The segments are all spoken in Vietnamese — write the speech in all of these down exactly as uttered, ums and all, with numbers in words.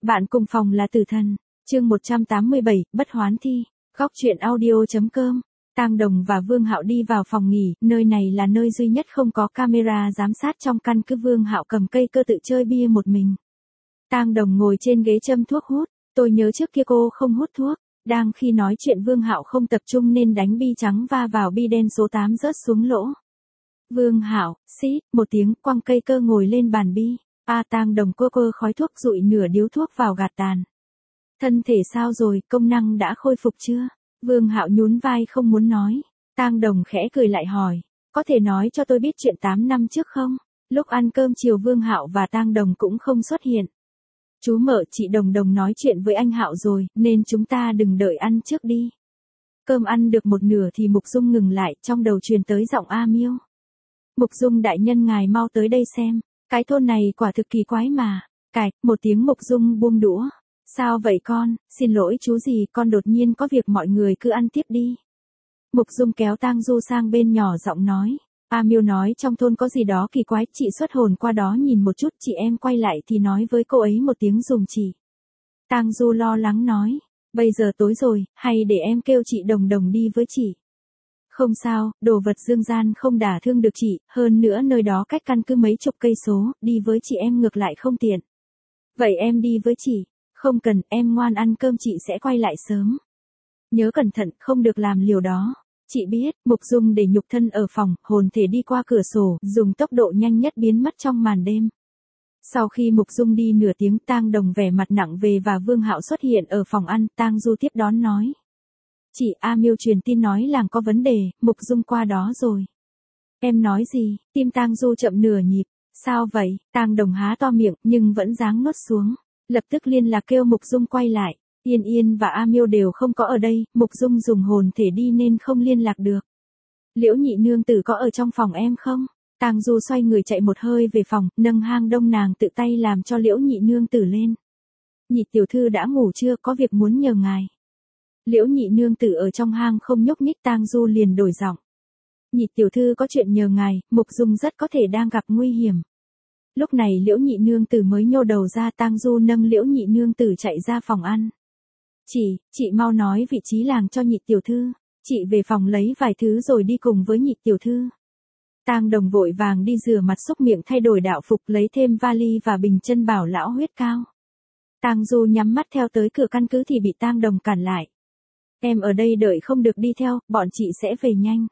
Bạn cùng phòng là tử thần. Chương một trăm tám mươi bảy, bất hoán thi. Góc truyện audio.com. Tang Đồng và Vương Hạo đi vào phòng nghỉ, nơi này là nơi duy nhất không có camera giám sát trong căn cứ. Vương Hạo cầm cây cơ tự chơi bia một mình. Tang Đồng ngồi trên ghế châm thuốc hút, tôi nhớ trước kia cô không hút thuốc. Đang khi nói chuyện Vương Hạo không tập trung nên đánh bi trắng va vào bi đen số tám rớt xuống lỗ. Vương Hạo, xít, một tiếng quăng cây cơ ngồi lên bàn bi. A Tang Đồng cô cơ khói thuốc rụi nửa điếu thuốc vào gạt tàn. Thân thể sao rồi, công năng đã khôi phục chưa? Vương Hạo nhún vai không muốn nói. Tang Đồng khẽ cười lại hỏi, có thể nói cho tôi biết chuyện tám năm trước không? Lúc ăn cơm chiều Vương Hạo và Tang Đồng cũng không xuất hiện. Chú Mợ chị Đồng Đồng nói chuyện với anh Hạo rồi, nên chúng ta đừng đợi ăn trước đi. Cơm ăn được một nửa thì Mục Dung ngừng lại, trong đầu truyền tới giọng A Miêu. Mục Dung đại nhân ngài mau tới đây xem, cái thôn này quả thực kỳ quái mà. Cạch, một tiếng Mục Dung buông đũa. Sao vậy con, xin lỗi chú gì, con đột nhiên có việc, mọi người cứ ăn tiếp đi. Mục Dung kéo Tang Du sang bên nhỏ giọng nói. A Miêu nói trong thôn có gì đó kỳ quái, chị xuất hồn qua đó nhìn một chút, chị em quay lại thì nói với cô ấy một tiếng dùng chỉ. Tang Du lo lắng nói, bây giờ tối rồi, hay để em kêu chị Đồng Đồng đi với chị. Không sao, đồ vật dương gian không đả thương được chị, hơn nữa nơi đó cách căn cứ mấy chục cây số, đi với chị em ngược lại không tiện. Vậy em đi với chị. Không cần, em ngoan ăn cơm, chị sẽ quay lại sớm. Nhớ cẩn thận, không được làm liều đó. Chị biết. Mục Dung để nhục thân ở phòng, hồn thể đi qua cửa sổ, dùng tốc độ nhanh nhất biến mất trong màn đêm. Sau khi Mục Dung đi nửa tiếng, Tang Đồng vẻ mặt nặng về và Vương Hạo xuất hiện ở phòng ăn. Tang Du tiếp đón nói. Chị A Miêu truyền tin nói làng có vấn đề, Mục Dung qua đó rồi. Em nói gì? Tim Tang Du chậm nửa nhịp. Sao vậy? Tang Đồng há to miệng, nhưng vẫn dáng nuốt xuống. Lập tức liên lạc kêu Mục Dung quay lại. Yên Yên và A Miêu đều không có ở đây, Mục Dung dùng hồn thể đi nên không liên lạc được. Liễu nhị nương tử có ở trong phòng em không? Tang Du xoay người chạy một hơi về phòng, nâng hang đông nàng tự tay làm cho Liễu nhị nương tử lên. Nhị tiểu thư đã ngủ chưa, có việc muốn nhờ ngài. Liễu nhị nương tử ở trong hang không nhúc nhích. Tang Du liền đổi giọng. Nhị tiểu thư có chuyện nhờ ngài, Mục Dung rất có thể đang gặp nguy hiểm. Lúc này Liễu nhị nương tử mới nhô đầu ra. Tang Du nâng Liễu nhị nương tử chạy ra phòng ăn. Chị, chị mau nói vị trí làng cho nhị tiểu thư. Chị về phòng lấy vài thứ rồi đi cùng với nhị tiểu thư. Tang Đồng vội vàng đi rửa mặt xúc miệng thay đổi đạo phục, lấy thêm vali và bình chân bảo lão huyết cao. Tang Du nhắm mắt theo tới cửa căn cứ thì bị Tang Đồng cản lại. Em ở đây đợi không được đi theo, bọn chị sẽ về nhanh.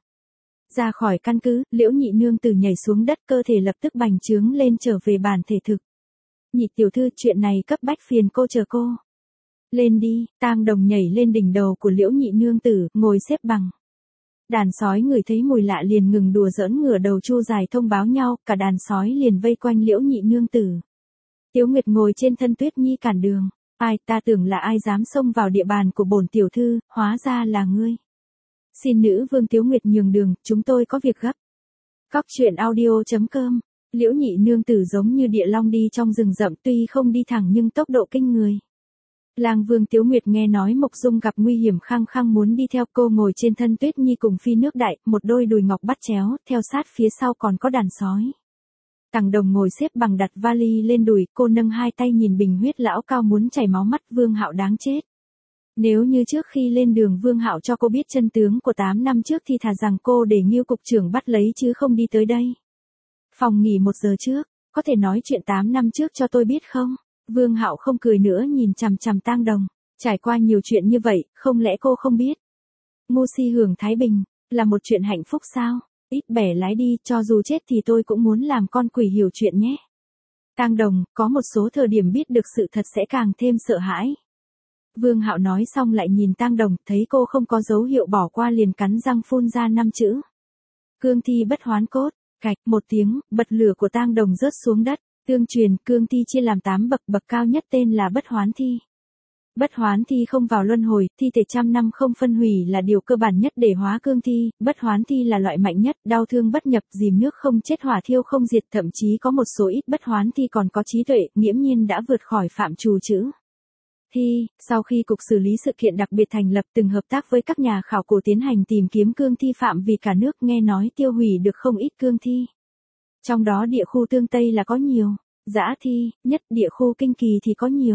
Ra khỏi căn cứ, Liễu nhị nương tử nhảy xuống đất, cơ thể lập tức bành trướng lên trở về bản thể thực. Nhị tiểu thư, chuyện này cấp bách, phiền cô chờ cô. Lên đi. Tang Đồng nhảy lên đỉnh đầu của Liễu nhị nương tử, ngồi xếp bằng. Đàn sói ngửi thấy mùi lạ liền ngừng đùa giỡn, ngửa đầu chu dài thông báo nhau, cả đàn sói liền vây quanh Liễu nhị nương tử. Tiếu Nguyệt ngồi trên thân Tuyết Nhi cản đường. Ai, ta tưởng là ai dám xông vào địa bàn của bổn tiểu thư, hóa ra là ngươi. Xin nữ vương Tiếu Nguyệt nhường đường, chúng tôi có việc gấp. Góc truyện audio.com. Liễu nhị nương tử giống như địa long đi trong rừng rậm, tuy không đi thẳng nhưng tốc độ kinh người. Lang vương Tiếu Nguyệt nghe nói Mục Dung gặp nguy hiểm khăng khăng muốn đi theo, cô ngồi trên thân Tuyết Nhi cùng phi nước đại, một đôi đùi ngọc bắt chéo, theo sát phía sau còn có đàn sói. Tang Đồng ngồi xếp bằng đặt vali lên đùi, cô nâng hai tay nhìn bình huyết lão cao muốn chảy máu mắt. Vương Hạo đáng chết. Nếu như trước khi lên đường Vương Hạo cho cô biết chân tướng của tám năm trước thì thà rằng cô để Ngưu cục trưởng bắt lấy chứ không đi tới đây. Phòng nghỉ một giờ trước, có thể nói chuyện tám năm trước cho tôi biết không? Vương Hạo không cười nữa nhìn chằm chằm Tang Đồng. Trải qua nhiều chuyện như vậy, không lẽ cô không biết? Ngu si hưởng thái bình, là một chuyện hạnh phúc sao? Ít bẻ lái đi, cho dù chết thì tôi cũng muốn làm con quỷ hiểu chuyện nhé. Tang Đồng, có một số thời điểm biết được sự thật sẽ càng thêm sợ hãi. Vương Hạo nói xong lại nhìn Tang Đồng, thấy cô không có dấu hiệu bỏ qua liền cắn răng phun ra năm chữ. Cương thi bất hoán cốt. Cạch, một tiếng, bật lửa của Tang Đồng rớt xuống đất. Tương truyền, cương thi chia làm tám bậc, bậc cao nhất tên là bất hoán thi. Bất hoán thi không vào luân hồi, thi thể trăm năm không phân hủy là điều cơ bản nhất để hóa cương thi. Bất hoán thi là loại mạnh nhất, đau thương bất nhập, dìm nước không chết, hỏa thiêu không diệt, thậm chí có một số ít bất hoán thi còn có trí tuệ, nghiễm nhiên đã vượt khỏi phạm trù chữ thi. Sau khi Cục Xử lý Sự kiện Đặc biệt thành lập, từng hợp tác với các nhà khảo cổ tiến hành tìm kiếm cương thi phạm vì cả nước, nghe nói tiêu hủy được không ít cương thi. Trong đó địa khu Tương Tây là có nhiều, dã thi, nhất địa khu Kinh Kỳ thì có nhiều.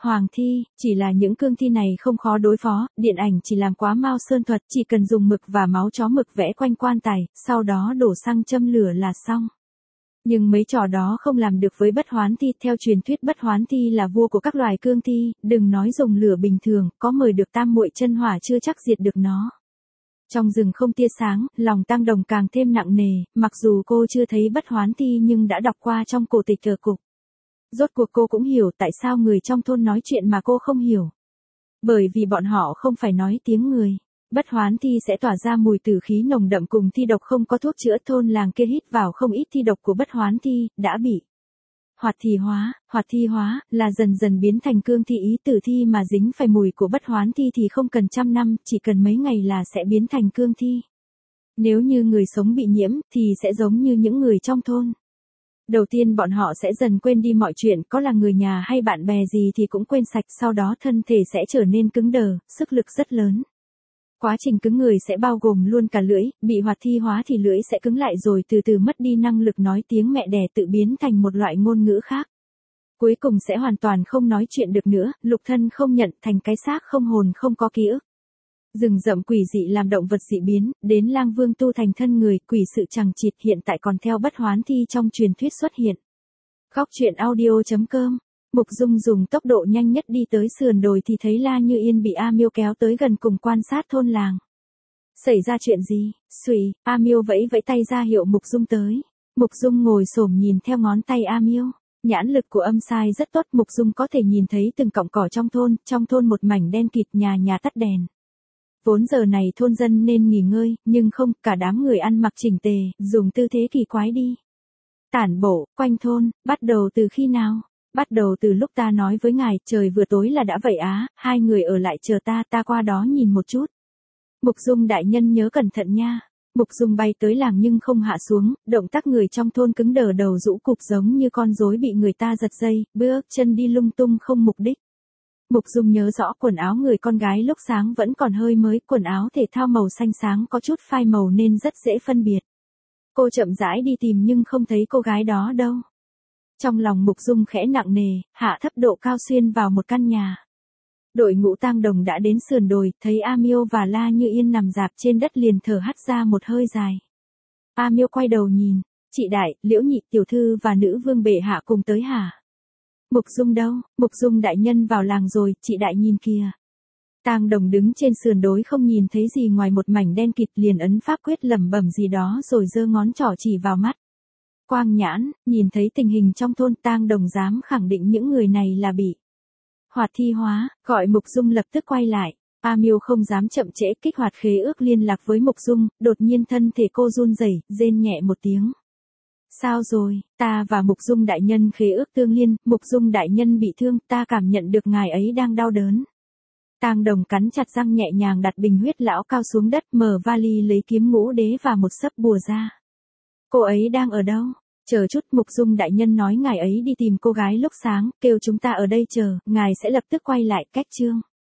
Hoàng thi, chỉ là những cương thi này không khó đối phó, điện ảnh chỉ làm quá mau sơn thuật, chỉ cần dùng mực và máu chó mực vẽ quanh quan tài, sau đó đổ xăng châm lửa là xong. Nhưng mấy trò đó không làm được với bất hoán thi, theo truyền thuyết bất hoán thi là vua của các loài cương thi, đừng nói dùng lửa bình thường, có mời được tam muội chân hỏa chưa chắc diệt được nó. Trong rừng không tia sáng, lòng Tang Đồng càng thêm nặng nề, mặc dù cô chưa thấy bất hoán thi nhưng đã đọc qua trong cổ tịch thờ cục. Rốt cuộc cô cũng hiểu tại sao người trong thôn nói chuyện mà cô không hiểu. Bởi vì bọn họ không phải nói tiếng người. Bất hoán thi sẽ tỏa ra mùi tử khí nồng đậm cùng thi độc không có thuốc chữa, thôn làng kia hít vào không ít thi độc của bất hoán thi, đã bị hoạt thi hóa. Hoạt thi hóa là dần dần biến thành cương thi, ý tử thi mà dính phải mùi của bất hoán thi thì không cần trăm năm, chỉ cần mấy ngày là sẽ biến thành cương thi. Nếu như người sống bị nhiễm thì sẽ giống như những người trong thôn. Đầu tiên bọn họ sẽ dần quên đi mọi chuyện, có là người nhà hay bạn bè gì thì cũng quên sạch, sau đó thân thể sẽ trở nên cứng đờ, sức lực rất lớn. Quá trình cứng người sẽ bao gồm luôn cả lưỡi, bị hoạt thi hóa thì lưỡi sẽ cứng lại rồi từ từ mất đi năng lực nói tiếng mẹ đẻ, tự biến thành một loại ngôn ngữ khác. Cuối cùng sẽ hoàn toàn không nói chuyện được nữa, lục thân không nhận, thành cái xác không hồn không có ký ức. Rừng rậm quỷ dị làm động vật dị biến, đến lang vương tu thành thân người, quỷ sự chẳng chịt, hiện tại còn theo bất hoán thi trong truyền thuyết xuất hiện. Góc truyện audio chấm com. Mục Dung dùng tốc độ nhanh nhất đi tới sườn đồi thì thấy La Như Yên bị A Miêu kéo tới gần cùng quan sát thôn làng. Xảy ra chuyện gì? Xùy, A Miêu vẫy vẫy tay ra hiệu Mục Dung tới. Mục Dung ngồi xổm nhìn theo ngón tay A Miêu. Nhãn lực của âm sai rất tốt, Mục Dung có thể nhìn thấy từng cọng cỏ trong thôn, trong thôn một mảnh đen kịt, nhà nhà tắt đèn. Vốn giờ này thôn dân nên nghỉ ngơi, nhưng không, cả đám người ăn mặc chỉnh tề, dùng tư thế kỳ quái đi tản bộ quanh thôn. Bắt đầu từ khi nào? Bắt đầu từ lúc ta nói với ngài, trời vừa tối là đã vậy á, hai người ở lại chờ ta, ta qua đó nhìn một chút. Mục Dung đại nhân nhớ cẩn thận nha. Mục Dung bay tới làng nhưng không hạ xuống, động tác người trong thôn cứng đờ, đầu rũ cụp giống như con rối bị người ta giật dây, bước chân đi lung tung không mục đích. Mục Dung nhớ rõ quần áo người con gái lúc sáng vẫn còn hơi mới, quần áo thể thao màu xanh sáng có chút phai màu nên rất dễ phân biệt. Cô chậm rãi đi tìm nhưng không thấy cô gái đó đâu. Trong lòng Mục Dung khẽ nặng nề, hạ thấp độ cao xuyên vào một căn nhà. Đội ngũ Tang Đồng đã đến sườn đồi, thấy A Miêu và La Như Yên nằm rạp trên đất liền thở hắt ra một hơi dài. A Miêu quay đầu nhìn, chị đại, Liễu nhị tiểu thư và nữ vương bệ hạ cùng tới hả? Mục Dung đâu? Mục Dung đại nhân vào làng rồi, chị đại nhìn kìa. Tang Đồng đứng trên sườn đồi không nhìn thấy gì ngoài một mảnh đen kịt, liền ấn pháp quyết lẩm bẩm gì đó rồi giơ ngón trỏ chỉ vào mắt. Quang nhãn, nhìn thấy tình hình trong thôn, Tang Đồng dám khẳng định những người này là bị hoạt thi hóa, gọi Mục Dung lập tức quay lại. A Miêu không dám chậm trễ, kích hoạt khế ước liên lạc với Mục Dung, đột nhiên thân thể cô run rẩy, rên nhẹ một tiếng. Sao rồi? Ta và Mục Dung đại nhân khế ước tương liên, Mục Dung đại nhân bị thương, ta cảm nhận được ngài ấy đang đau đớn. Tang Đồng cắn chặt răng nhẹ nhàng đặt bình huyết lão cao xuống đất, mở vali lấy kiếm ngũ đế và một sấp bùa ra. Cô ấy đang ở đâu? Chờ chút, Mục Dung đại nhân nói ngài ấy đi tìm cô gái lúc sáng, kêu chúng ta ở đây chờ, ngài sẽ lập tức quay lại. Cách chương